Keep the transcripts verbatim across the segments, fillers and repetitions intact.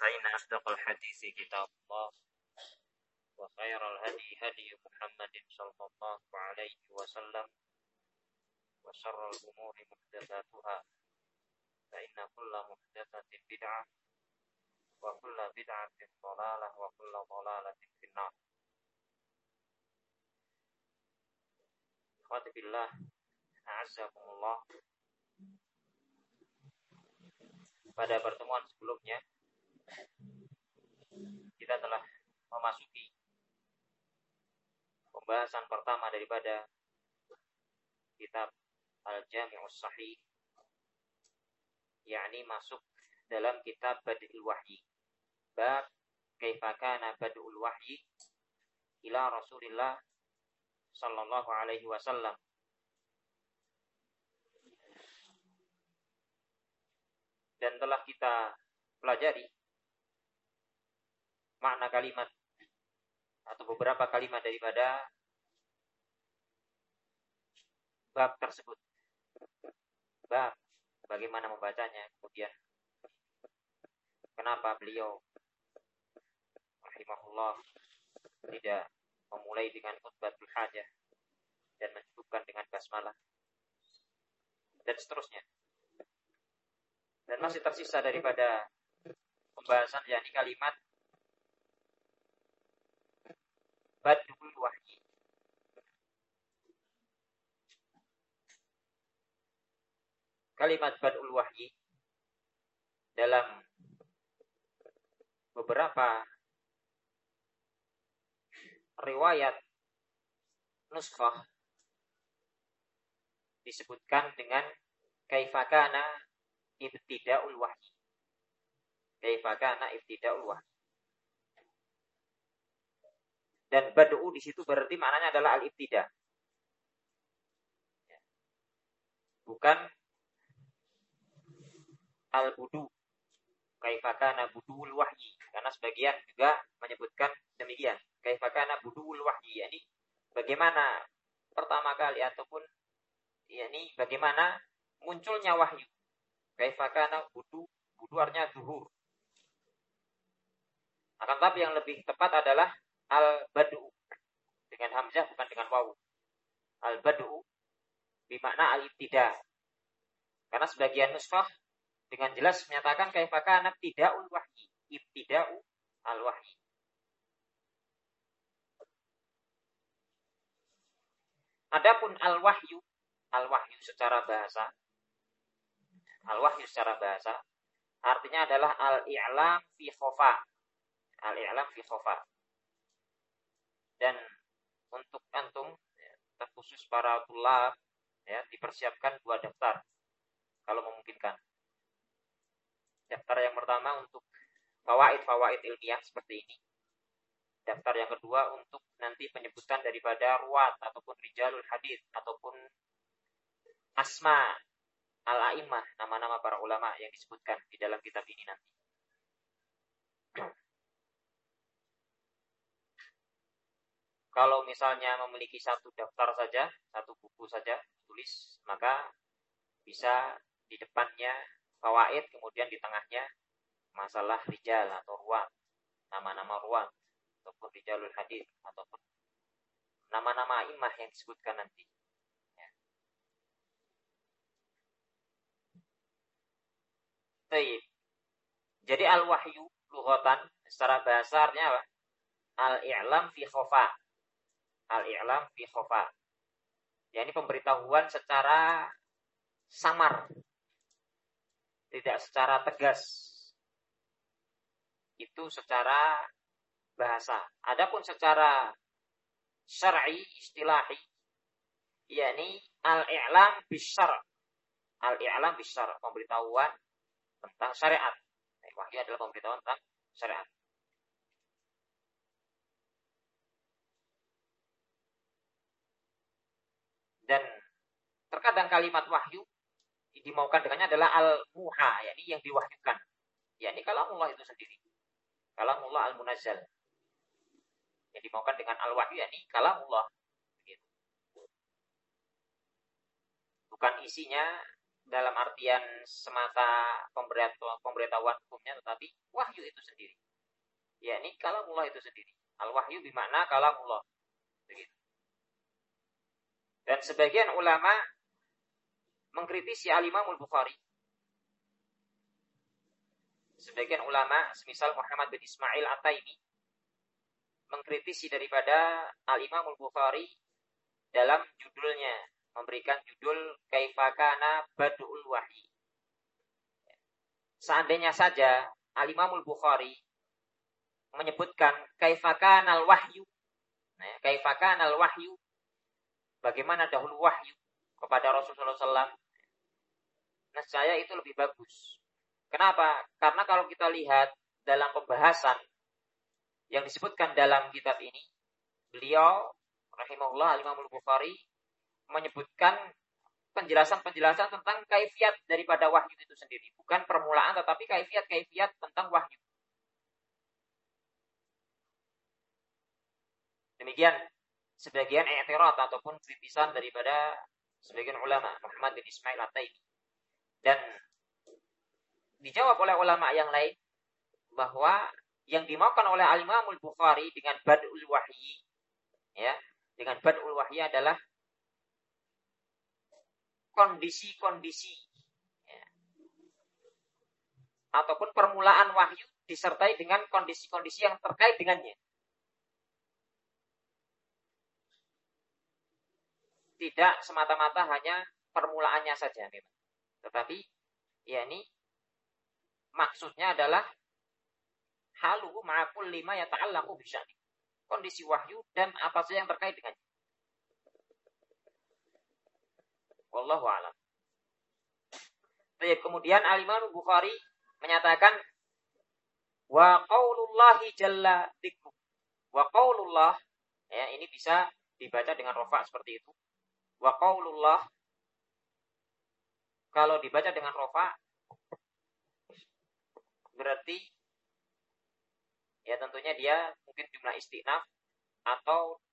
فإن أصدق الحديث كتاب الله وخير الهدي هدي محمد صلى الله عليه وسلم وشر الأمور محدثاتها فإن كل محدثة بدعة وكل بدعة ضلالة وكل ضلالة في النار. Ikhwati billah, a'azzakumullah. Pada pertemuan sebelumnya kita telah memasuki pembahasan pertama daripada kitab Al-Jami'us Sahih, yakni masuk dalam kitab Bad'ul Wahyi, bab kaifa kana bad'ul wahyi ila Rasulillah sallallahu alaihi wasallam. Dan telah kita pelajari makna kalimat atau beberapa kalimat daripada bab tersebut. Bab bagaimana membacanya, kemudian kenapa beliau rahimahullah tidak memulai dengan khutbatul hajah dan mencukupkan dengan basmalah dan seterusnya. Dan masih tersisa daripada pembahasan yakni kalimat bad'ul wahyi. Kalimat bad'ul wahyi dalam beberapa riwayat nuskhah disebutkan dengan kaifa kana ibtida'ul wahyi. Kaifa kana ibtida'ul wahyi. Dan bad'u di situ berarti maknanya adalah al-ibtida. Bukan al-budu. Kaifa kana buduul wahyi. Karena sebagian juga menyebutkan demikian. Kaifa kana buduul wahyi, yakni bagaimana pertama kali ataupun yakni bagaimana munculnya wahyu. Kaifa kana budu, budu artinya zuhur. Akan tapi yang lebih tepat adalah al-bad'u dengan hamzah bukan dengan wawu. Al-bad'u bermakna al-ibtida. Karena sebagian nuskhah dengan jelas menyatakan kaifa kana ibtida'ul wahyi, ibtida'u al-wahyi. Adapun al-wahyu, al-wahyu secara bahasa, al-wahyu secara bahasa artinya adalah al-i'lam fi khofa. Al-i'lam fi khofa. Dan untuk antum, ya, terkhusus para tulab, ya, dipersiapkan dua daftar kalau memungkinkan. Daftar yang pertama untuk fawaid-fawaid ilmiah seperti ini. Daftar yang kedua untuk nanti penyebutan daripada ruwat ataupun rijalul hadis ataupun asma al-a'immah, nama-nama para ulama yang disebutkan di dalam kitab ini nanti. Kalau misalnya memiliki satu daftar saja, satu buku saja tulis, maka bisa di depannya fawaid, kemudian di tengahnya masalah rijal atau ruwat, nama-nama ruwat ataupun rijalul hadis ataupun nama-nama imah yang disebutkan nanti. Ya. Baik. Jadi al-wahyu lughatan secara bahasa artinya apa? Al-i'lam fi khofa. Al-i'lam fi khofa. Ya, ini pemberitahuan secara samar, tidak secara tegas. Itu secara bahasa. Adapun secara syar'i, istilahi, yakni al-i'lam bisyar'. Al-i'lam bisyar', pemberitahuan tentang syariat. Wahyu adalah pemberitahuan tentang syariat. Dan terkadang kalimat wahyu dimaukan dengannya adalah al-muha, yakni yang diwahyukan. Yakni kalamullah itu sendiri. Kalamullah al-munazzal. Yang dimaukan dengan al-wahyu yakni kalamullah. Begitu. Bukan isinya dalam artian semata pemberitahuan hukumnya, tetapi wahyu itu sendiri. Ya, ini kalamullah itu sendiri. Al-wahyu bermakna kalamullah. Begitu. Dan sebagian ulama mengkritisi Al-Imamul Bukhari. Sebagian ulama, semisal Muhammad bin Ismail At-Taimi, mengkritisi daripada Al-Imamul Bukhari dalam judulnya, memberikan judul Kaifakana Badul Wahyi. Seandainya saja Al-Imamul Bukhari menyebutkan Kaifakanal Wahyu, nah, Kaifakanal Wahyu, bagaimana dahulu wahyu kepada Rasulullah shallallahu alaihi wasallam, nah saya itu lebih bagus. Kenapa? Karena kalau kita lihat dalam pembahasan yang disebutkan dalam kitab ini, beliau rahimahullah Al-Imamul Bukhari menyebutkan penjelasan-penjelasan tentang kaifiat daripada wahyu itu sendiri, bukan permulaan tetapi kaifiat-kaifiat tentang wahyu. Demikian sebagian i'tirad ataupun kritisan daripada sebagian ulama Muhammad bin Ismail At-Taimi. Dan dijawab oleh ulama yang lain bahwa yang dimaukan oleh Al-Imamul Bukhari dengan Badul Wahyi, ya, dengan Badul Wahyi adalah kondisi-kondisi, ya, ataupun permulaan wahyu disertai dengan kondisi-kondisi yang terkait dengannya. Tidak semata-mata hanya permulaannya saja memang. Tetapi ya ini maksudnya adalah haluhu ma'akul lima yata'allaqu bisya'ni. Kondisi wahyu dan apa saja yang terkait dengannya. Wallahu a'lam. Kemudian Al-Imam Bukhari menyatakan wa qaulullahi jalla dzikru. Wa qaulullah, ya, ini bisa dibaca dengan rafa seperti itu. Wa qaulullah, kalau dibaca dengan rafa berarti ya tentunya dia mungkin jumlah istinaf atau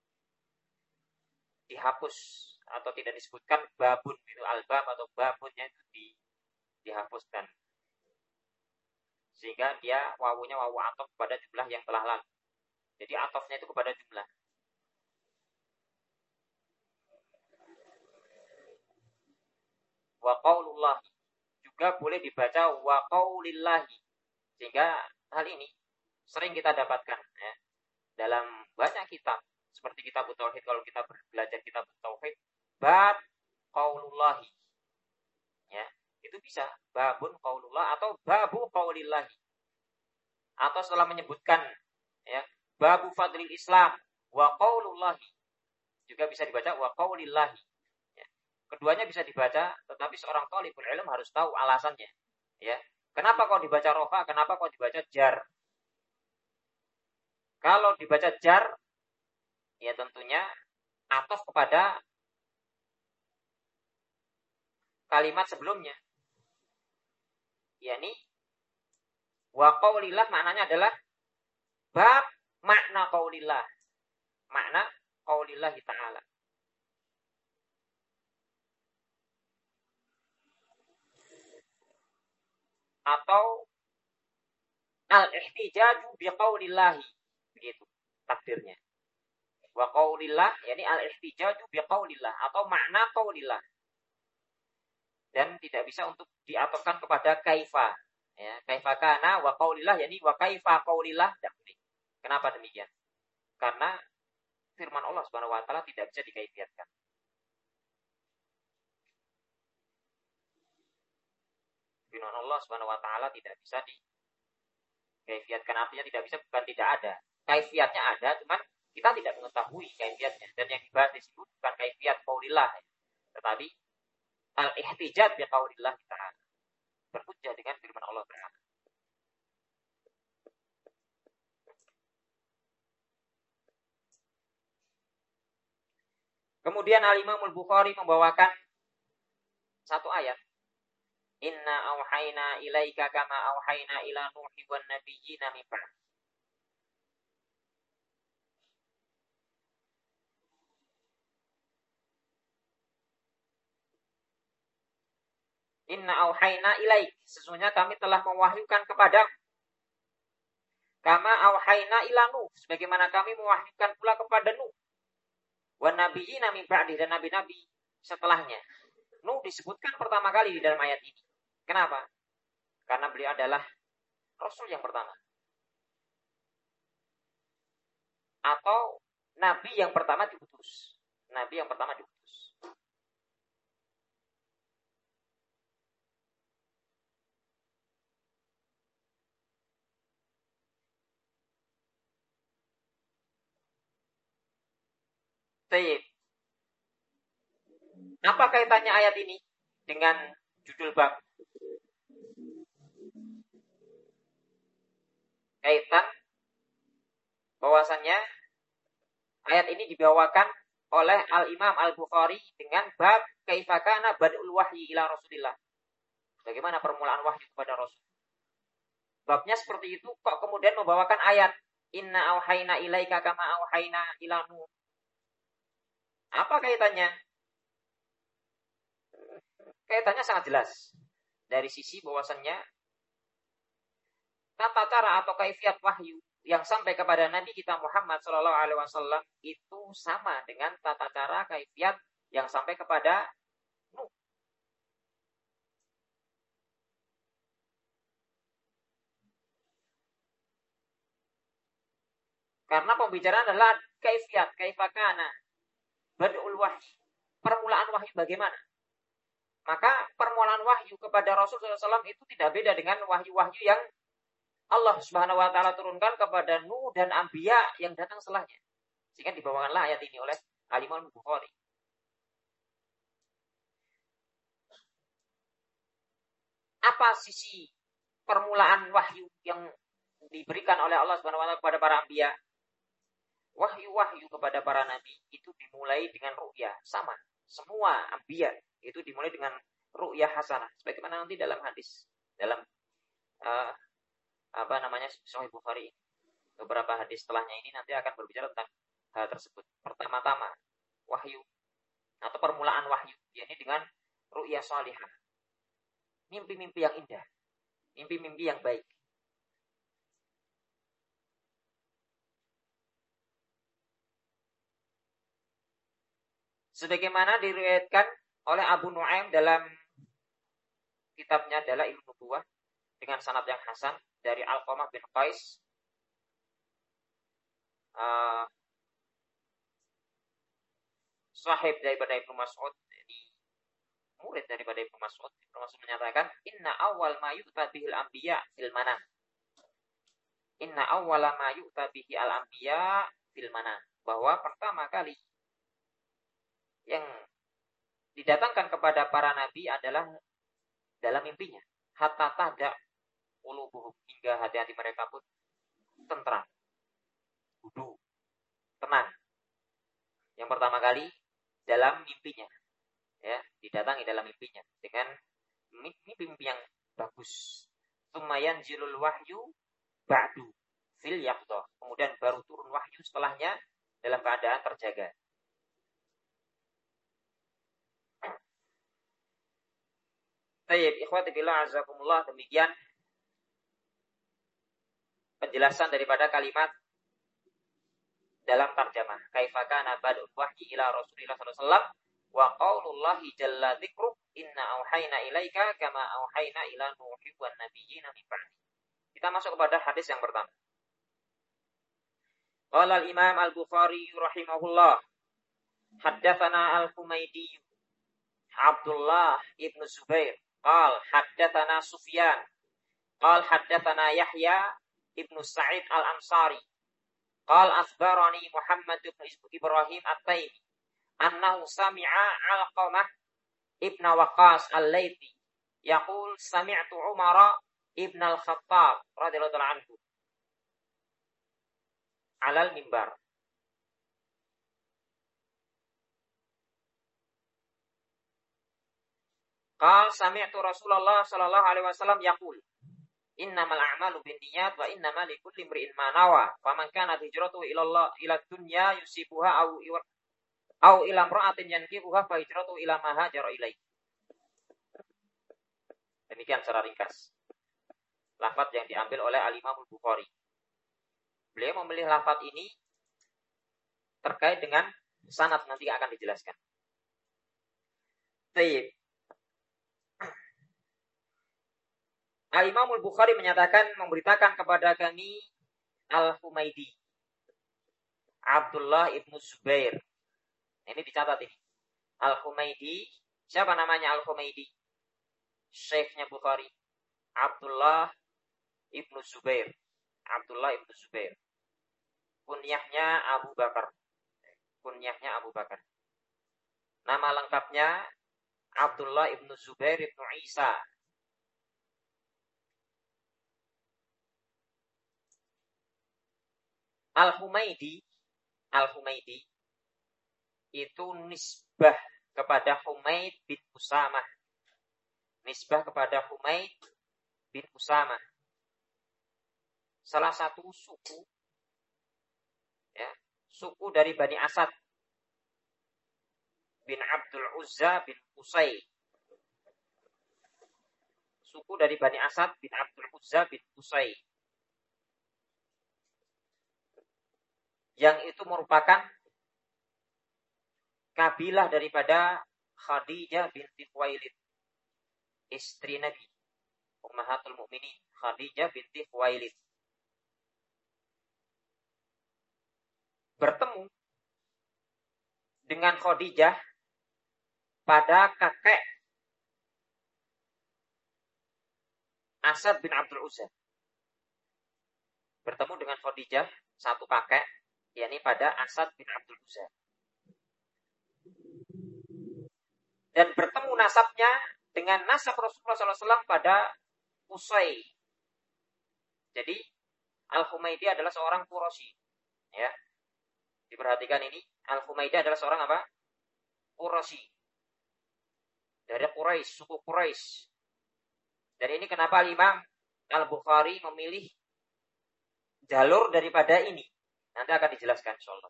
dihapus atau tidak disebutkan babun itu, albab atau babunnya itu di, dihapuskan sehingga dia wawunya wawu atof kepada jumlah yang telah lalu. Jadi atofnya itu kepada jumlah. Wa qaulullah juga boleh dibaca wa qaulillahi, sehingga hal ini sering kita dapatkan, ya, dalam banyak kitab seperti kitab tauhid. Kalau kita belajar kitab tauhid, bab qaulullahi, ya, itu bisa babun qaulullah atau babu qaulillahi, atau setelah menyebutkan, ya, babu fadlil Islam wa qaulullahi, juga bisa dibaca wa qaulillahi. Keduanya bisa dibaca, tetapi seorang thalibul ilm harus tahu alasannya. Ya, kenapa kok dibaca rofa? Kenapa kok dibaca jar? Kalau dibaca jar, ya tentunya atof kepada kalimat sebelumnya. Yani wa qaulillah maknanya adalah bab makna qaulillah, makna qaulillahi ta'ala. Atau al-ihtijaju biqaulillahi, begitu takdirnya. Wa qaulillah, yani al-ihtijaju biqaulillah atau makna qaulillah. Dan tidak bisa untuk diatofkan kepada kaifa, ya, kaifa kana wa qaulillah, yani wa kaifa qaulillah, tidak boleh. Kenapa demikian? Karena firman Allah Subhanahu wa taala tidak bisa dikaifiatkan. Firman Allah Subhanahu wa taala tidak bisa dikaifiatkan, artinya tidak bisa bukan tidak ada. Kaifiatnya ada, cuman kita tidak mengetahui kaifiatnya. Dan yang dibahas di situ bukan kaifiat qaulillah, tetapi al-ihtijaj bi qaulillah ta'ala. Berhujjah dengan firman Allah Ta'ala. Kemudian Al-Imam Al-Bukhari membawakan satu ayat. Inna auhayna ilaika kama auhayna ila Nuhi wan nabiyyina min ba'd. Inna auhayna ilaik. Sesungguhnya kami telah mewahyukan kepada kama auhayna ila Nuh. Sebagaimana kami mewahyukan pula kepada Nuh. Wa nabiyina min ba'di, dan nabi-nabi setelahnya. Nuh disebutkan pertama kali di dalam ayat ini. Kenapa? Karena beliau adalah Rasul yang pertama. Atau Nabi yang pertama diutus. Nabi yang pertama diutus. Baik. Apa kaitannya ayat ini dengan judul bab? Kaitan bahwasannya ayat ini dibawakan oleh Al-Imam Al-Bukhari dengan bab kaifa kana bad'ul wahyi ila Rasulillah. Bagaimana permulaan wahyu kepada Rasul. Babnya seperti itu, kok kemudian membawakan ayat inna auhayna ilaika kama auhayna ila Nuh. Apa kaitannya? Kaitannya sangat jelas. Dari sisi bahwasannya tata cara atau kaifiat wahyu yang sampai kepada Nabi kita Muhammad shallallahu alaihi wasallam itu sama dengan tata cara kaifiat yang sampai kepada Nuh. Karena pembicaraan adalah kaifiat, kaifakana, bad'ul wahyi, permulaan wahyu bagaimana. Maka permulaan wahyu kepada Rasul shallallahu alaihi wasallam itu tidak beda dengan wahyu-wahyu yang Allah Subhanahu wa taala turunkan kepada Nuh dan Anbiya yang datang setelahnya. Sehingga dibawakanlah ayat ini oleh Al-Imam Bukhari. Apa sisi permulaan wahyu yang diberikan oleh Allah Subhanahu wa taala kepada para anbiya? Wahyu-wahyu kepada para nabi itu dimulai dengan ru'yah, sama. Semua anbiya itu dimulai dengan ru'yah hasanah, sebagaimana nanti dalam hadis, dalam uh, apa namanya Sahih Bukhari. Beberapa hadis setelahnya ini nanti akan berbicara tentang hal tersebut. Pertama-tama wahyu atau permulaan wahyu, yakni dengan ru'yah salihah. Mimpi-mimpi yang indah, mimpi-mimpi yang baik. Sebagaimana diriwayatkan oleh Abu Nuaim dalam kitabnya Dalailun Nubuwah dengan sanad yang hasan dari Alqamah bin Qais, uh, sahib daripada Ibnu Mas'ud, jadi murid daripada Ibnu Mas'ud. Ibnu Mas'ud menyatakan, Inna awal ma yu'ta bihil anbiya fil manam. Inna awwala ma yu'ta bihi al anbiya fil manam. Bahwa pertama kali yang didatangkan kepada para nabi adalah dalam mimpinya. Hatta tahda ulubuhum, hingga hati-hati mereka pun tentram, hudu, tenang. Yang pertama kali dalam mimpinya, ya, didatangi dalam mimpinya dengan mimpi-mimpi yang bagus. Tsummayan jilul wahyu ba'du fil yaqdah. Kemudian baru turun wahyu setelahnya dalam keadaan terjaga. Baik, ikhwati billah azakumullah, demikian penjelasan daripada kalimat dalam tarjamah kaifa kana bad'ul wahyi ila Rasulillah sallallahu alaihi wasallam wa qaulullahi jalla dzikru inna auhayna ilaika kama auhayna ila nuhi wan nabiyina min ba'di. Kita masuk kepada hadis yang pertama. Qala al-Imam Al-Bukhari rahimahullah, haddatsana Al-Humaydi Abdullah ibn Zubair qal haddatsana Sufyan qal haddatsana Yahya ibn Sa'id al-Ansari qal akhbarani Muhammad ibn Ibrahim at-Taimi annahu sami'a Alqamah ibn Waqqas al-Laythi yaqul sami'tu Umar ibn al-Khattab radhiyallahu ta'ala anhu alal mimbar. Qal sami'tu Rasulullah sallallahu alaihi wasallam yaqul innamal a'malu binniyat wa innamal likulli imri'in ma nawa faman kana hijratuhu ila Allah ila dunya yusibuha aw aw ila imra'atin yankihuha fa hijratuhu ila ma hajara ilaihi. Demikian secara ringkas lafaz yang diambil oleh Al-Imam Al-Bukhari. Beliau memilih lafaz ini terkait dengan sanad, nanti akan dijelaskan. Baik. Al-Imam Al-Bukhari menyatakan, memberitakan kepada kami Al-Humaidi, Abdullah ibnu Zubair. Ini dicatat ini. Al-Humaidi, siapa namanya Al-Humaidi? Syekhnya Bukhari, Abdullah ibnu Zubair. Abdullah ibnu Zubair. Kunyahnya Abu Bakar. Kunyahnya Abu Bakar. Nama lengkapnya Abdullah ibnu Zubair ibnu Isa. Al-Humaidi, Al-Humaidi itu nisbah kepada Humaid bin Usamah. Nisbah kepada Humaid bin Usamah. Salah satu suku, ya, suku dari Bani Asad bin Abdul Uzza bin Qusay. Suku dari Bani Asad bin Abdul Uzza bin Qusay. Yang itu merupakan kabilah daripada Khadijah binti Khuwailid, istri Nabi, Ummahatul Mukminin, Khadijah binti Khuwailid. Bertemu dengan Khadijah pada kakek Asad bin Abdul Uzza. Bertemu dengan Khadijah, satu kakek, yakni pada Asad bin Abdul Uzza. Dan bertemu nasabnya dengan nasab Rasulullah shallallahu alaihi wasallam pada Qusay. Jadi Al-Humaidi adalah seorang Quraisy. Ya, diperhatikan ini. Al-Humaidi adalah seorang apa? Quraisy. Dari Quraisy, suku Quraisy. Dan ini kenapa Imam Al-Bukhari memilih jalur daripada ini. Nanti akan dijelaskan insyaallah.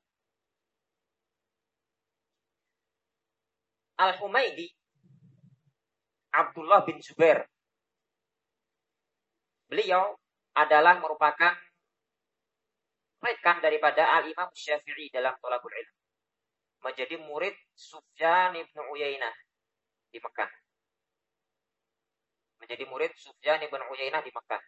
Al-Humaidi Abdullah bin Zubair. Beliau adalah merupakan rekan daripada Al-Imam Syafi'i dalam Thalabul Ilm. Menjadi murid Sufyan ibn Uyainah di Mekah. Menjadi murid Sufyan ibn Uyainah di Mekah.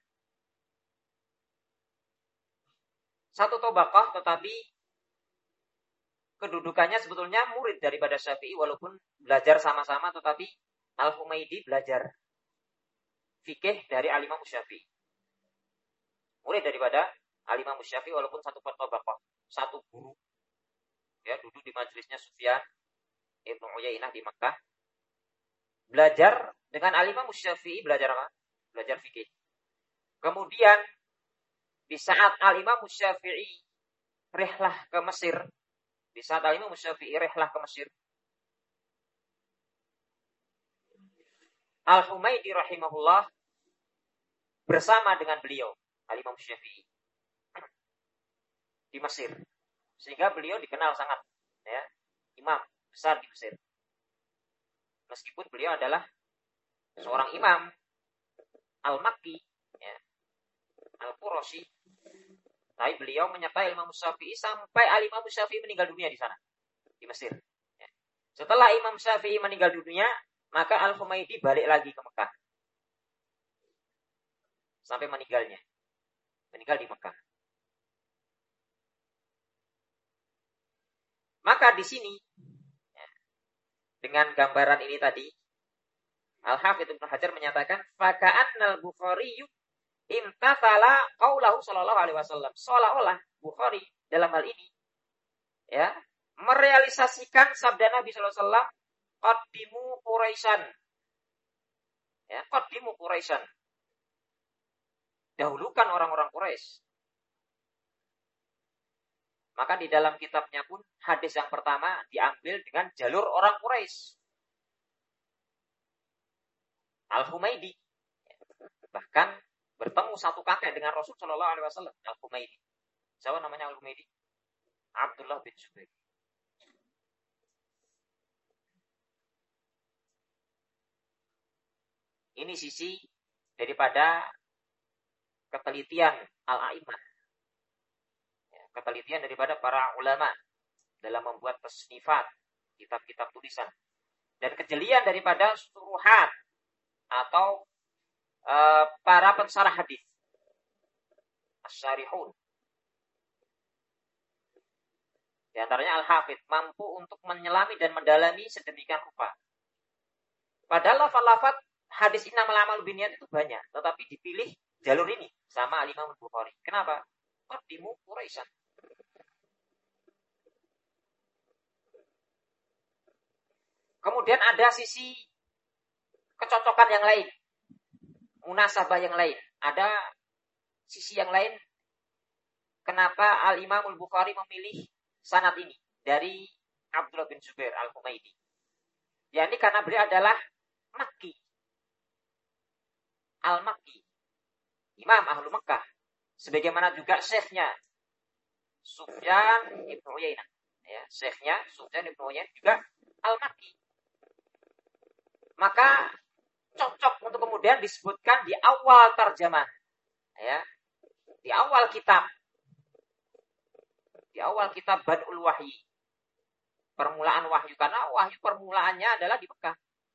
Satu tabaqah, tetapi kedudukannya sebetulnya murid daripada Syafi'i, walaupun belajar sama-sama, tetapi Al-Humaidi belajar fikih dari Al-Imam Syafi'i. Murid daripada Al-Imam Syafi'i walaupun satu tabaqah, satu guru. Ya, duduk di majelisnya Sufyan ibn Uyainah di Mekah. Belajar dengan Al-Imam Syafi'i, belajar apa? Belajar fikih. Kemudian di saat Al-Imam Syafi'i rihlah ke Mesir, di saat Al-Imam Syafi'i rihlah ke Mesir, Al-Humaidi rahimahullah bersama dengan beliau, Al-Imam Syafi'i, di Mesir. Sehingga beliau dikenal sangat, ya, imam besar di Mesir. Meskipun beliau adalah seorang imam Al-Makki, ya, Al-Qurashi, tapi beliau menyertai Imam Syafi'i sampai Al-Imam Syafi'i meninggal dunia di sana, di Mesir. Ya. Setelah Imam Syafi'i meninggal dunia, maka Al-Humaidi balik lagi ke Mekah. Sampai meninggalnya. Meninggal di Mekah. Maka di sini, ya, dengan gambaran ini tadi, Al-Hafidz Ibnu Hajar menyatakan, faka'annal Bukhari imtathala qaulahu sallallahu alaihi wasallam. Seolah-olah Bukhari dalam hal ini, ya, merealisasikan sabda Nabi sallallahu alaihi wasallam, qaddimu Quraisyan. Ya, qaddimu Quraisyan. Dahulukan orang-orang Quraisy. Maka di dalam kitabnya pun hadis yang pertama diambil dengan jalur orang Quraisy. Al-Humaidi bahkan bertemu satu kakek dengan Rasul Shallallahu Alaihi Wasallam. Al-Humaidi. Siapa namanya Al-Humaidi? Abdullah bin Zubair. Ini sisi daripada ketelitian al-a'imah, ketelitian daripada para ulama dalam membuat tasnifat, kitab-kitab tulisan, dan kejelian daripada suruhat atau e, para pensarah hadis, asy-syarihun. Di antaranya Al-Hafidz mampu untuk menyelami dan mendalami sedemikian rupa. Padahal lafaz-lafaz hadis innamal a'malu binniyat itu banyak, tetapi dipilih jalur ini sama Al-Imam Bukhari. Kenapa? Qaddimu Quraisyan. Kemudian ada sisi kecocokan yang lain, munasabah yang lain. Ada sisi yang lain kenapa Al-Imam Bukhari memilih sanad ini dari Abdullah bin Zubair Al-Humaidi. Ya, ini karena beliau adalah Makki, Al-Makki, Imam Ahlu Mekah, sebagaimana juga syekhnya Sufyan Ibnu Uyainah. Ya, syekhnya Sufyan Ibnu Uyainah juga Al-Makki. Maka cocok untuk kemudian disebutkan di awal tarjamah, ya, di awal kitab, di awal kitab Bad'ul Wahyi, permulaan wahyu, karena wahyu permulaannya adalah di Mekah.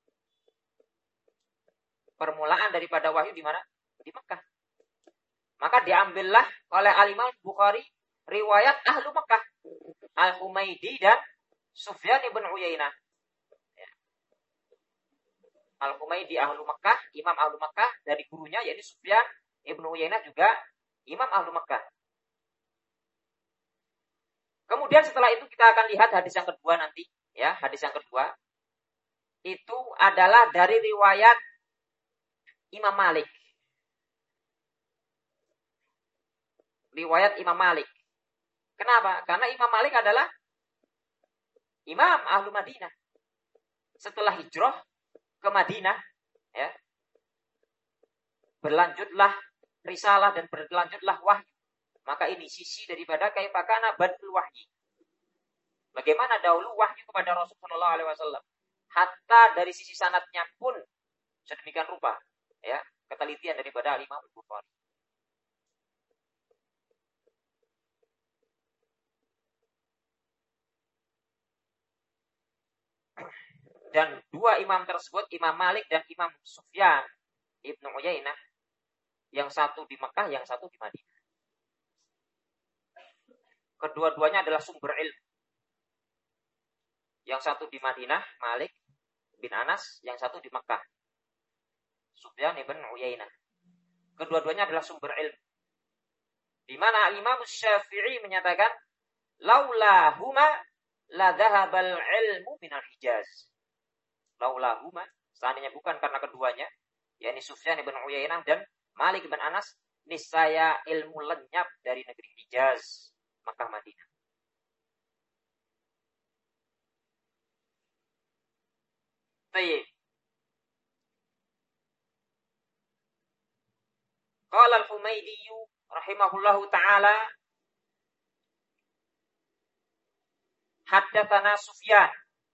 Permulaan daripada wahyu di mana? Di Mekah. Maka diambillah oleh Al-Imam Bukhari riwayat Ahlu Mekah, Al-Humaidi dan Sufyan ibn Uyainah. Al-Humaidi Ahlu Mekah, Imam Ahlu Mekah, dari gurunya yaitu Sufyan ibn Uyainah juga Imam Ahlu Mekah. Kemudian setelah itu kita akan lihat hadis yang kedua nanti, ya, hadis yang kedua itu adalah dari riwayat Imam Malik. Riwayat Imam Malik. Kenapa? Karena Imam Malik adalah Imam Ahlu Madinah. Setelah hijrah ke Madinah, ya, berlanjutlah risalah dan berlanjutlah wahyu. Maka ini sisi daripada kaifa kana badul wahyi. Bagaimana dahulu wahyu kepada Rasulullah shallallahu alaihi wasallam. Hatta dari sisi sanadnya pun sedemikian rupa, ya, ketelitian daripada Imam Bukhari. Dan dua imam tersebut, Imam Malik dan Imam Sufyan Ibnu Uyainah, yang satu di Mekah, yang satu di Madinah. Kedua-duanya adalah sumber ilmu. Yang satu di Madinah, Malik bin Anas, yang satu di Mekah, Sufyan Ibnu Uyainah. Kedua-duanya adalah sumber ilmu. Di mana Imam Syafi'i menyatakan, laula huma la dhahabal ilmu minal Hijaz. Laulahuma, seandainya bukan karena keduanya, yakni Sufyan ibn Uyainah dan Malik bin Anas, niscaya ilmu lenyap dari negeri Hijaz, Makkah Madinah. Baik. Qala al-Humaidi rahimahullahu taala, haddatsana Sufyan,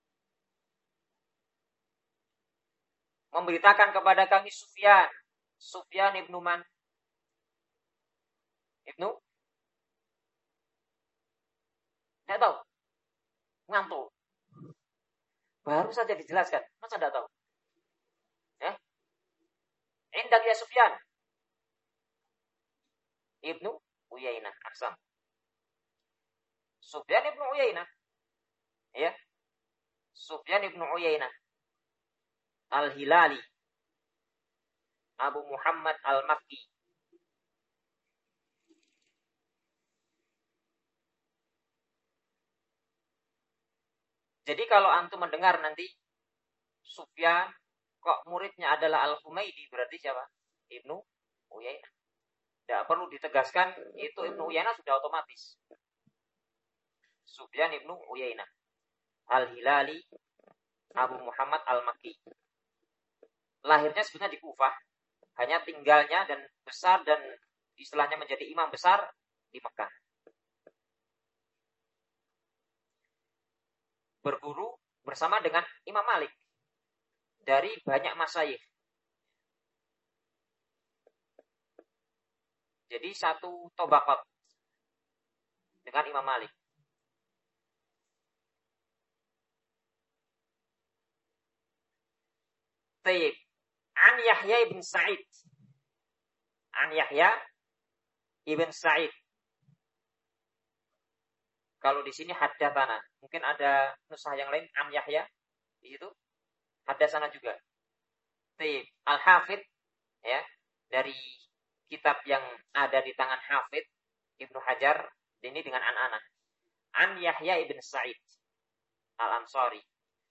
memberitakan kepada kami Sufyan, Sufyan ibnu Man, ibnu, tidak tahu, ngantuk, baru saja dijelaskan, masa tidak tahu? Eh, Indak ya Sufyan ibnu Uyainah, Aksam, Sufyan ibnu Uyainah, ya, Sufyan ibnu Uyainah Al-Hilali Abu Muhammad Al-Makki. Jadi kalau antum mendengar nanti Sufyan kok muridnya adalah Al-Humaidi, berarti siapa? Ibnu Uyainah. Tidak perlu ditegaskan, itu Ibnu Uyainah sudah otomatis. Sufyan ibnu Uyainah Al-Hilali Abu Muhammad Al-Makki. Lahirnya sebenarnya di Kufah, hanya tinggalnya dan besar dan istilahnya menjadi imam besar di Mekah. Berguru bersama dengan Imam Malik dari banyak masyayikh. Jadi satu tobaqat dengan Imam Malik. Taib. An Yahya ibn Sa'id. An Yahya ibn Sa'id. Kalau di sini haddatsana, mungkin ada nusah yang lain An Yahya di situ. Haddatsana juga. Taib. Al-Hafidz ya, dari kitab yang ada di tangan Hafidz Ibnu Hajar ini dengan an-ana. An Yahya ibn Sa'id Al-Ansari.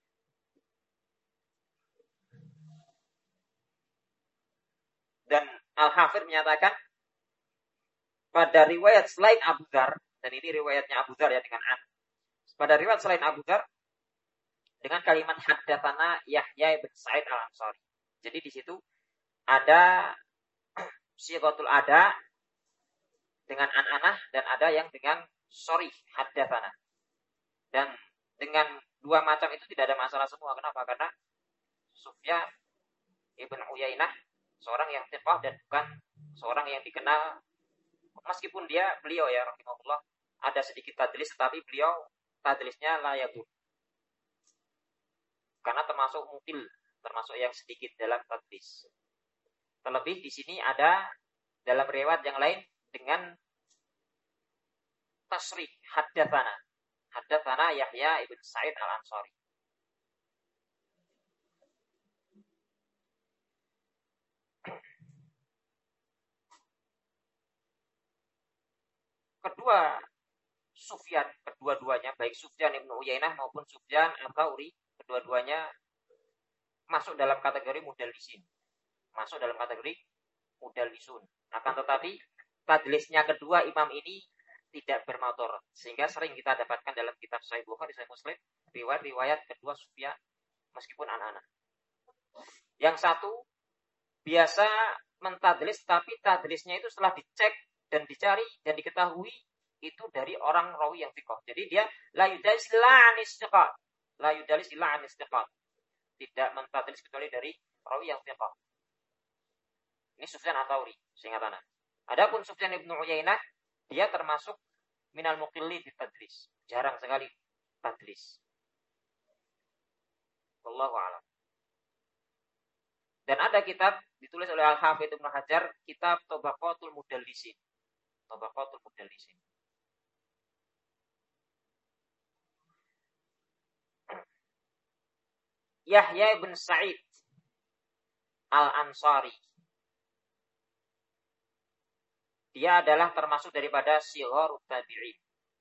Dan Al-Hafidz menyatakan pada riwayat selain Abu Dzar, dan ini riwayatnya Abu Dzar ya dengan an. Pada riwayat selain Abu Dzar dengan kalimat haddatsana Yahya ibn Sa'id Al-Ansari. Jadi di situ ada sighatul ada dengan an-anah dan ada yang dengan sharih haddatsana. Dan dengan dua macam itu tidak ada masalah semua. Kenapa? Karena Sufyan ibn Uyainah seorang yang thiqah dan bukan seorang yang dikenal, meskipun dia beliau ya rahimahullah ada sedikit tadlis, tetapi beliau tadlisnya la yadur. Karena termasuk mutil, termasuk yang sedikit dalam tadlis. Terlebih di sini ada dalam riwayat yang lain dengan tasrih haddatsana. Haddatsana Yahya ibn Sa'id Al-Ansari. Kedua Sufyan, kedua-duanya baik Sufyan ibn Uyainah maupun Sufyan Ats-Tsauri, kedua-duanya masuk dalam kategori mudallisin. Masuk dalam kategori mudallisun. Akan tetapi tadlisnya kedua imam ini tidak bermotor, sehingga sering kita dapatkan dalam kitab Sahih Bukhari, Sahih Muslim, riwayat-riwayat kedua Sufyan meskipun anak-anak. Yang satu biasa mentadlis, tapi tadlisnya itu setelah dicek dan dicari dan diketahui itu dari orang rawi yang thiqah. Jadi dia la yudalis illa anis thiqah. La yudalis illa anis thiqah. Tidak mentadlis kecuali dari rawi yang thiqah. Ini Sufyan Ats-Tsauri, seingat ana. Adapun Sufyan ibn Uyainah, dia termasuk minal muqilli di tadlis. Jarang sekali tadlis. Wallahu a'lam. Dan ada kitab ditulis oleh Al-Hafidz Ibnu Hajar, kitab Tabaqatul Mudallisin. Tabaqatul Mudallisin. Yahya ibn Sa'id Al-Ansari. Dia adalah termasuk daripada sigharut tabi'in.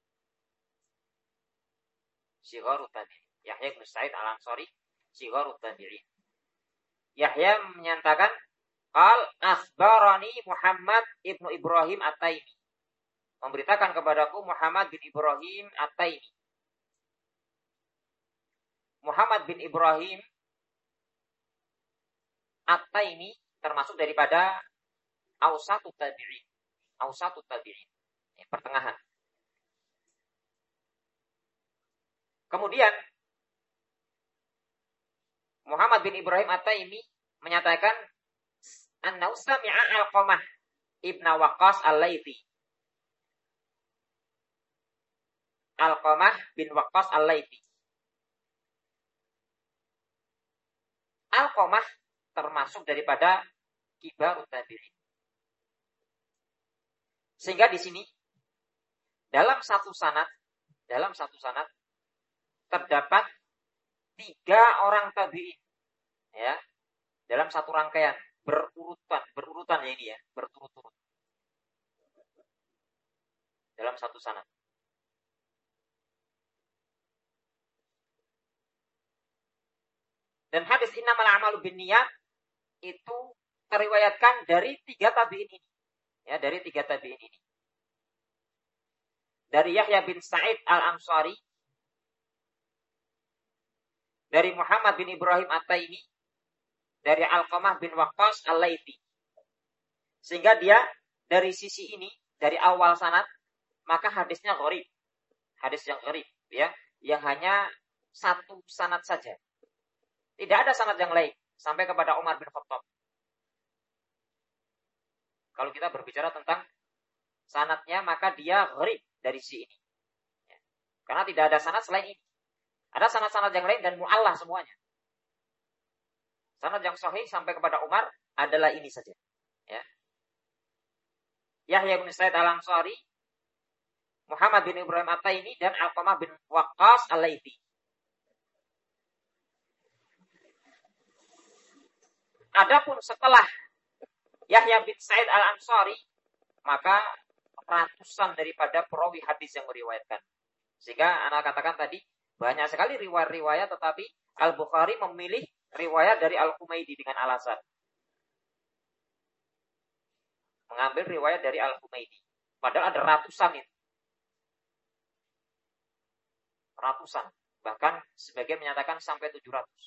Sigharut tabi'in. Yahya ibn Sa'id Al-Ansari, sigharut tabi'in. Yahya menyatakan, qal akhbarani Muhammad ibnu Ibrahim At-Taimi. Memberitakan kepadaku Muhammad bin Ibrahim At-Taimi. Muhammad bin Ibrahim At-Taimi termasuk daripada awsatut tabi'in. Awsatut tabi'in. Ya, pertengahan. Kemudian Muhammad bin Ibrahim At-Taimi menyatakan anna sami'a Alqamah ibn Waqqas Al-Laythi. Alqamah bin Waqqas Al-Laythi. Alqamah termasuk daripada kibarut tabi'in. Sehingga di sini dalam satu sanad, dalam satu sanad terdapat tiga orang tabi'in, ya, dalam satu rangkaian berurutan, berurutan ya ini ya, berturut-turut dalam satu sanad. Dan hadis innamal a'malu binniyat itu teriwayatkan dari tiga tabi'in ini. Ya, dari tiga tabi'in ini. Dari Yahya bin Sa'id Al-Ansari, dari Muhammad bin Ibrahim At-Taimi, dari Alqamah bin Waqqas Al-Laythi. Sehingga dia dari sisi ini, dari awal sanad, maka hadisnya gharib. Hadis yang gharib, ya, yang hanya satu sanad saja. Tidak ada sanad yang lain sampai kepada Umar bin Khattab. Kalau kita berbicara tentang sanadnya, maka dia gharib dari si ini. Ya. Karena tidak ada sanad selain ini. Ada sanad-sanad yang lain dan mu'allah semuanya. Sanad yang sahih sampai kepada Umar adalah ini saja. Ya. Yahya bin Sa'id al-Ansari, Muhammad bin Ibrahim At-Taimi, dan Alqamah bin Waqqas Al-Laitsi. Adapun setelah Yahya bin Sa'id al-Ansari, maka ratusan daripada perawi hadis yang meriwayatkan. Sehingga anak katakan tadi, banyak sekali riwayat-riwayat, tetapi Al-Bukhari memilih riwayat dari Al-Humaydi dengan alasan mengambil riwayat dari Al-Humaydi. Padahal ada ratusan itu. Ratusan. Bahkan sebagian menyatakan sampai tujuh ratus.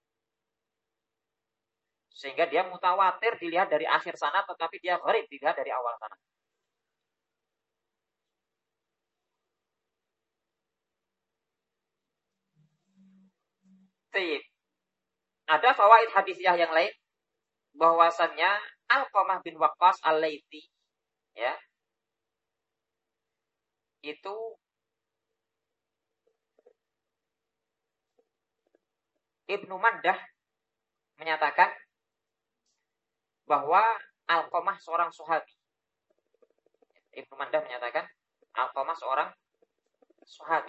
Sehingga dia mutawatir dilihat dari akhir sanad, tetapi dia gharib dilihat dari awal sanad. Ada fawaid hadisiyah yang lain, bahwasannya Alqamah bin Waqqas Al-Laitsi, ya, itu Ibnu Mandah menyatakan bahwa Alqamah seorang sahabi. Ibnu Mandah menyatakan Alqamah seorang sahabi.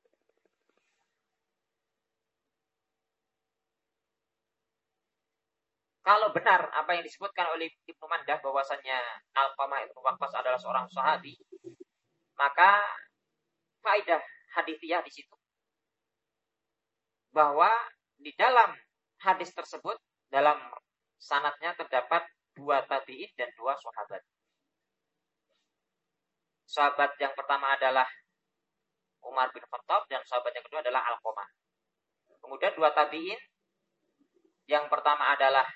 Kalau benar apa yang disebutkan oleh Ibnu Mandah bahwasannya Alqamah Ibnu Waqqas adalah seorang sahabi, maka faedah hadithiyah di situ bahwa di dalam hadis tersebut, dalam sanadnya terdapat dua tabi'in dan dua sahabat. Sahabat yang pertama adalah Umar bin Khattab dan sahabat yang kedua adalah Alqamah. Kemudian dua tabi'in, yang pertama adalah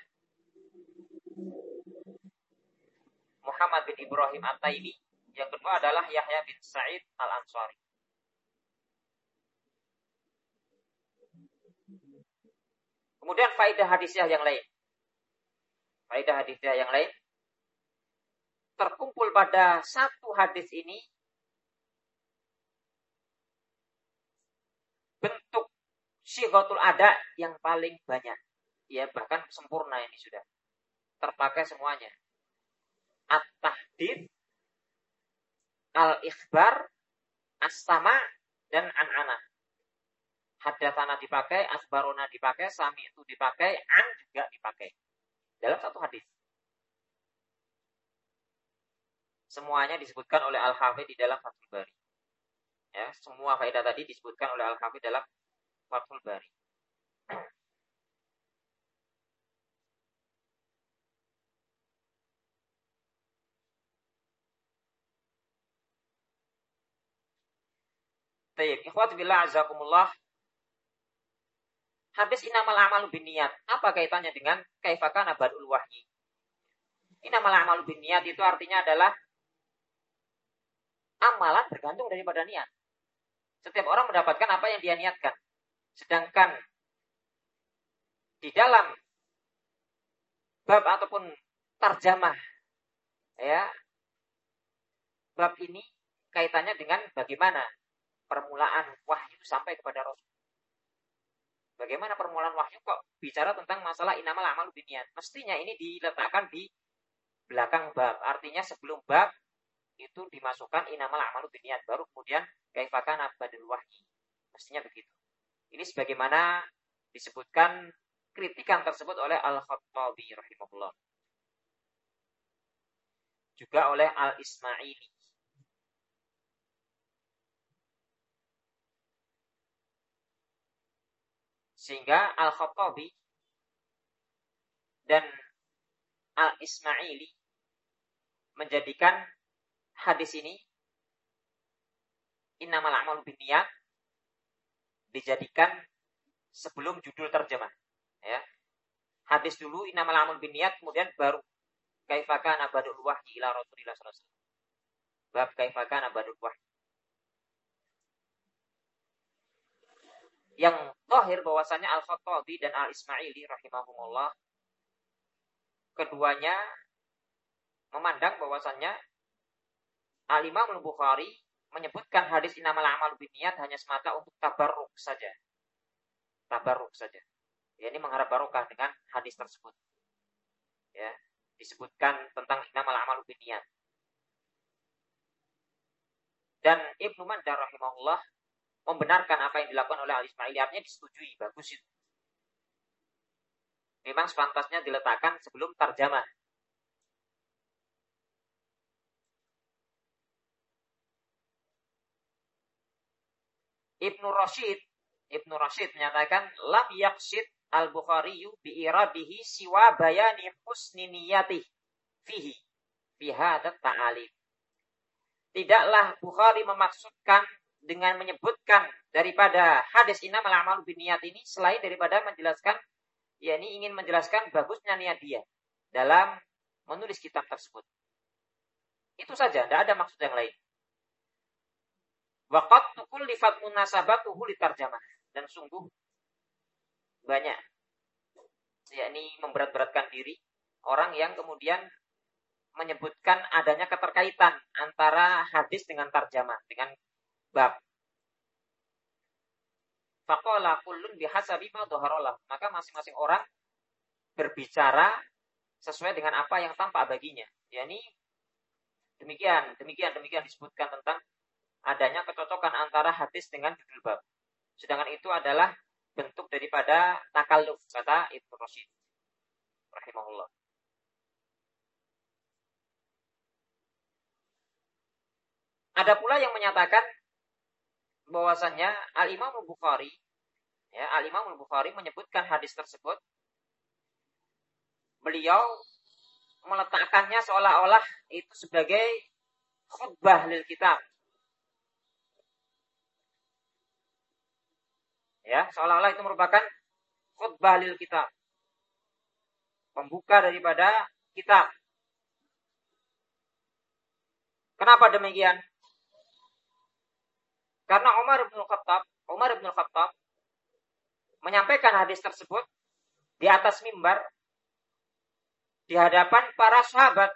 Muhammad bin Ibrahim At-Taimi, yang kedua adalah Yahya bin Sa'id Al-Ansari. Kemudian faedah hadisnya yang lain. Faedah hadisnya yang lain terkumpul pada satu hadis ini bentuk sighatul ada yang paling banyak. Ya, bahkan sempurna ini sudah terpakai semuanya. At-tahdid, al-ikhbar, as-sama, dan an-ana. Hadatsana dipakai, akhbarona dipakai, sami itu dipakai, an juga dipakai. Dalam satu hadis. Semuanya disebutkan oleh Al-Hafidz di dalam Fathul Bari. Ya, semua faedah tadi disebutkan oleh Al-Hafidz dalam Fathul Bari. Baik, ikhwat billah azakumullah. Hadis innamal a'malu binniyat. Apa kaitannya dengan kaifakana badul wahyi? Innamal a'malu binniyat itu artinya adalah amalan bergantung daripada niat. Setiap orang mendapatkan apa yang dia niatkan. Sedangkan di dalam bab ataupun tarjamah, ya, bab ini kaitannya dengan bagaimana permulaan wahyu sampai kepada Rasul. Bagaimana permulaan wahyu kok bicara tentang masalah innamal a'malu binniyat? Mestinya ini diletakkan di belakang bab. Artinya sebelum bab itu dimasukkan innamal a'malu binniyat, baru kemudian kaifakana badul wahyi. Mestinya begitu. Ini sebagaimana disebutkan kritikan tersebut oleh Al-Khattabi rahimahullah. Juga oleh Al-Ismaili. Sehingga Al-Khattabi dan Al-Ismaili menjadikan hadis ini innamal a'malu binniyat dijadikan sebelum judul terjemah, ya. Hadis dulu innamal a'malu binniyat, kemudian baru kaifakana badul wahyi ila Rasulillah sallallahu alaihi wasallam. Bab kaifakana badul wahyi. Yang zahir bahwasanya Al-Khattabi dan Al-Ismaili rahimahumullah, keduanya memandang bahwasannya Al-Imam Al-Bukhari menyebutkan hadis innamal a'malu binniyat hanya semata untuk tabarruk saja. Tabarruk saja. Ya, ini mengharap barokah dengan hadis tersebut. Ya, disebutkan tentang innamal a'malu binniyat. Dan Ibnu Mandar rahimahullah membenarkan apa yang dilakukan oleh Al-Ismaili, artinya disetujui, bagus itu. Memang sepantasnya diletakkan sebelum tarjamah. Ibnu Rashid, Ibnu Rashid menyatakan lam yaqsid Al-Bukhari bi iradihi siwa bayani husni niyatih fihi fi hadat ta'alim. Tidaklah Bukhari memaksudkan dengan menyebutkan daripada hadis innamal a'malu binniyat ini selain daripada menjelaskan, yakni ingin menjelaskan bagusnya niat dia dalam menulis kitab tersebut. Itu saja, tidak ada maksud yang lain. Waqad tukullifat munasabatuhu litarjamah, dan sungguh banyak yakni memberat-beratkan diri orang yang kemudian menyebutkan adanya keterkaitan antara hadis dengan tarjamah, dengan bab. Faqala kullun bihasabi ma dhaharalah, maka masing-masing orang berbicara sesuai dengan apa yang tampak baginya. yakni demikian, demikian, demikian disebutkan tentang adanya kecocokan antara hadis dengan judul bab. Sedangkan itu adalah bentuk daripada takalluf, kata Ibnu Rashid rahimahullah. Ada pula yang menyatakan bahwasannya Al-Imam Al-Bukhari, ya, Al-Imam Al-Bukhari menyebutkan hadis tersebut, beliau meletakkannya seolah-olah itu sebagai khutbah lil kitab. Ya, seolah-olah itu merupakan khutbah lil kitab, pembuka daripada kitab. Kenapa demikian? Karena Umar bin Khattab, Umar bin Khattab menyampaikan hadis tersebut di atas mimbar di hadapan para sahabat.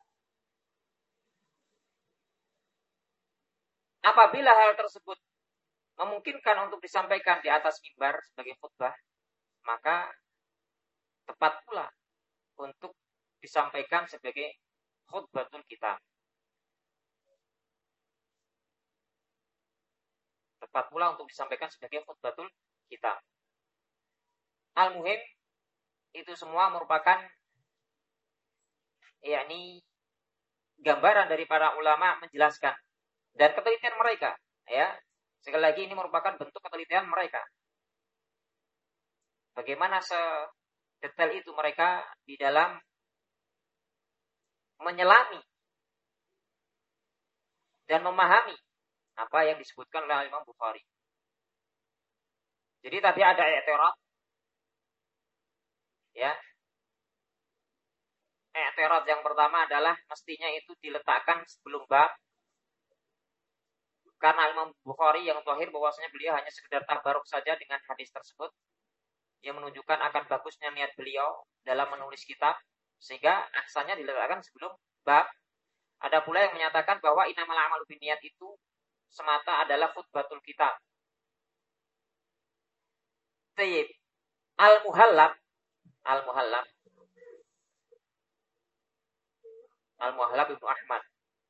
Apabila hal tersebut memungkinkan untuk disampaikan di atas mimbar sebagai khutbah, maka tepat pula untuk disampaikan sebagai khutbatul kitab. Tepat pula untuk disampaikan sebagai khutbatul kitab. Al-Muhim, itu semua merupakan yakni gambaran dari para ulama menjelaskan dan ketelitian mereka, ya. Sekali lagi ini merupakan bentuk ketelitian mereka. Bagaimana sedetail itu mereka di dalam menyelami dan memahami apa yang disebutkan oleh Imam Bukhari. Jadi tadi ada i'tirad, ya. I'tirad yang pertama adalah mestinya itu diletakkan sebelum bab. Karena Imam Bukhari yang zahir bahwasanya beliau hanya sekedar tabaruk saja dengan hadis tersebut, yang menunjukkan akan bagusnya niat beliau dalam menulis kitab, sehingga asalnya diletakkan sebelum bab. Ada pula yang menyatakan bahwa innamal a'malu binniyat itu semata adalah khutbatul kitab. Tayyib. Al-Muhallab, Al-Muhallab, Al-Muhallab Ibnu Ahmad.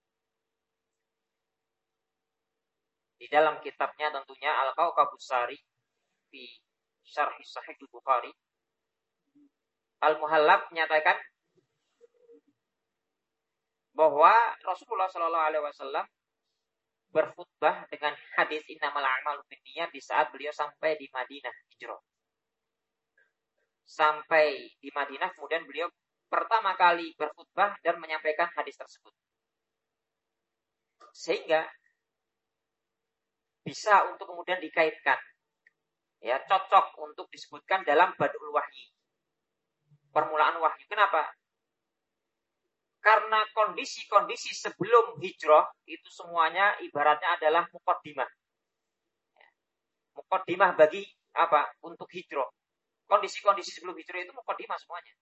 Di dalam kitabnya tentunya Al-Kawkabus Sari fi Syarh Sahih Bukhari, Al-Muhallab menyatakan bahwa Rasulullah Shallallahu Alaihi Wasallam berkhutbah dengan hadis innamal a'malu binniyat di saat beliau sampai di Madinah hijrah. Sampai di Madinah, kemudian beliau pertama kali berkhutbah dan menyampaikan hadis tersebut. Sehingga bisa untuk kemudian dikaitkan, ya, cocok untuk disebutkan dalam Badul Wahyi, permulaan wahyu. Kenapa? Karena kondisi-kondisi sebelum hijrah itu semuanya ibaratnya adalah muqaddimah. Muqaddimah bagi apa? Untuk hijrah. Kondisi-kondisi sebelum hijrah itu muqaddimah semuanya.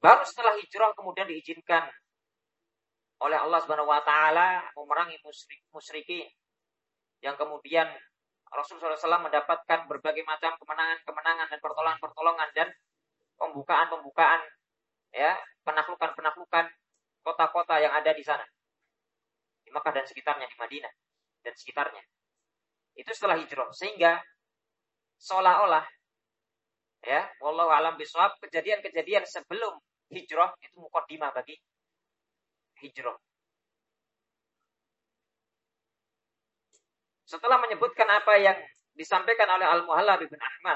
Baru setelah hijrah kemudian diizinkan oleh Allah Subhanahu wa taala memerangi musyrik musyrikin, yang kemudian Rasulullah shallallahu alaihi wasallam mendapatkan berbagai macam kemenangan-kemenangan dan pertolongan-pertolongan dan pembukaan-pembukaan, ya, penaklukan-penaklukan kota-kota yang ada di sana, di Makkah dan sekitarnya, di Madinah dan sekitarnya. Itu setelah hijrah, sehingga seolah-olah, ya, wallahu alam bishawab, kejadian-kejadian sebelum hijrah itu muqaddimah bagi hijrah. Setelah menyebutkan apa yang disampaikan oleh Al-Muhallab bin Ahmad,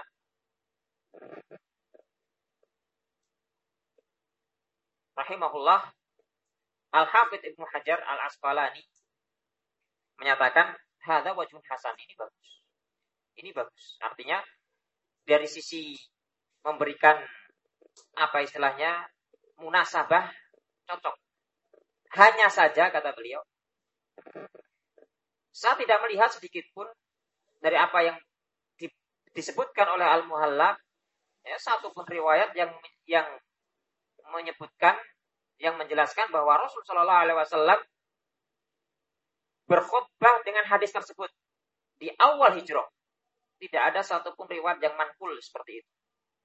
rahimahullah, Al-Hafidz Ibnu Hajar Al-Asqalani menyatakan hadza wajhun hasan, ini bagus. Ini bagus. Artinya dari sisi memberikan apa istilahnya munasabah, cocok. Hanya saja kata beliau, saya tidak melihat sedikit pun dari apa yang di, disebutkan oleh Al-Muhallab, ya, satu pun riwayat yang yang menyebutkan, yang menjelaskan bahwa Rasulullah shallallahu alaihi wasallam berkhutbah dengan hadis tersebut di awal hijrah. Tidak ada satupun riwayat yang manqul seperti itu.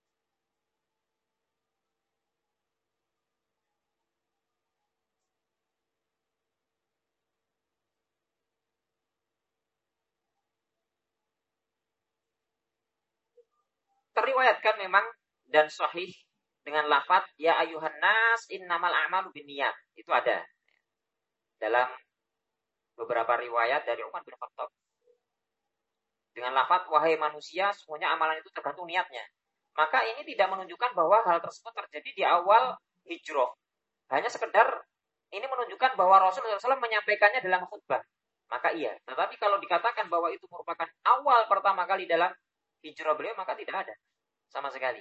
Teriwayatkan memang dan sahih dengan lafaz ya ayuhan nas innamal a'malu binniyat. Itu ada dalam beberapa riwayat dari Umar bin Khattab dengan lafaz wahai manusia, semuanya amalan itu tergantung niatnya. Maka ini tidak menunjukkan bahwa hal tersebut terjadi di awal hijrah. Hanya sekedar ini menunjukkan bahwa Rasulullah shallallahu alaihi wasallam menyampaikannya dalam khutbah. Maka iya. Tetapi kalau dikatakan bahwa itu merupakan awal pertama kali dalam hijrah beliau, maka tidak ada sama sekali.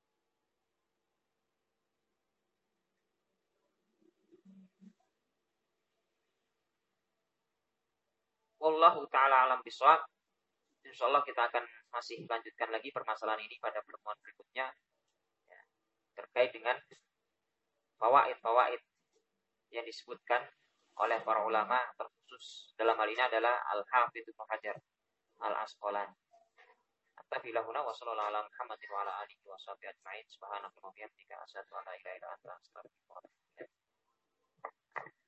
Wallahu ta'ala alam bishawab. Insyaallah kita akan masih lanjutkan lagi permasalahan ini pada pertemuan berikutnya, ya, terkait dengan fawaid-fawaid yang disebutkan oleh para ulama, terkhusus dalam hal ini adalah Al-Hafidz Ibnu Hajar Al-Asqalani. Astaghfirullah wa sallallahu ala Muhammadin wa ala alihi wa sahbihi ajma'in. Subhanakallahumma wa bihamdika asyhadu an la ilaha illa anta astaghfiruka wa atubu ilaik.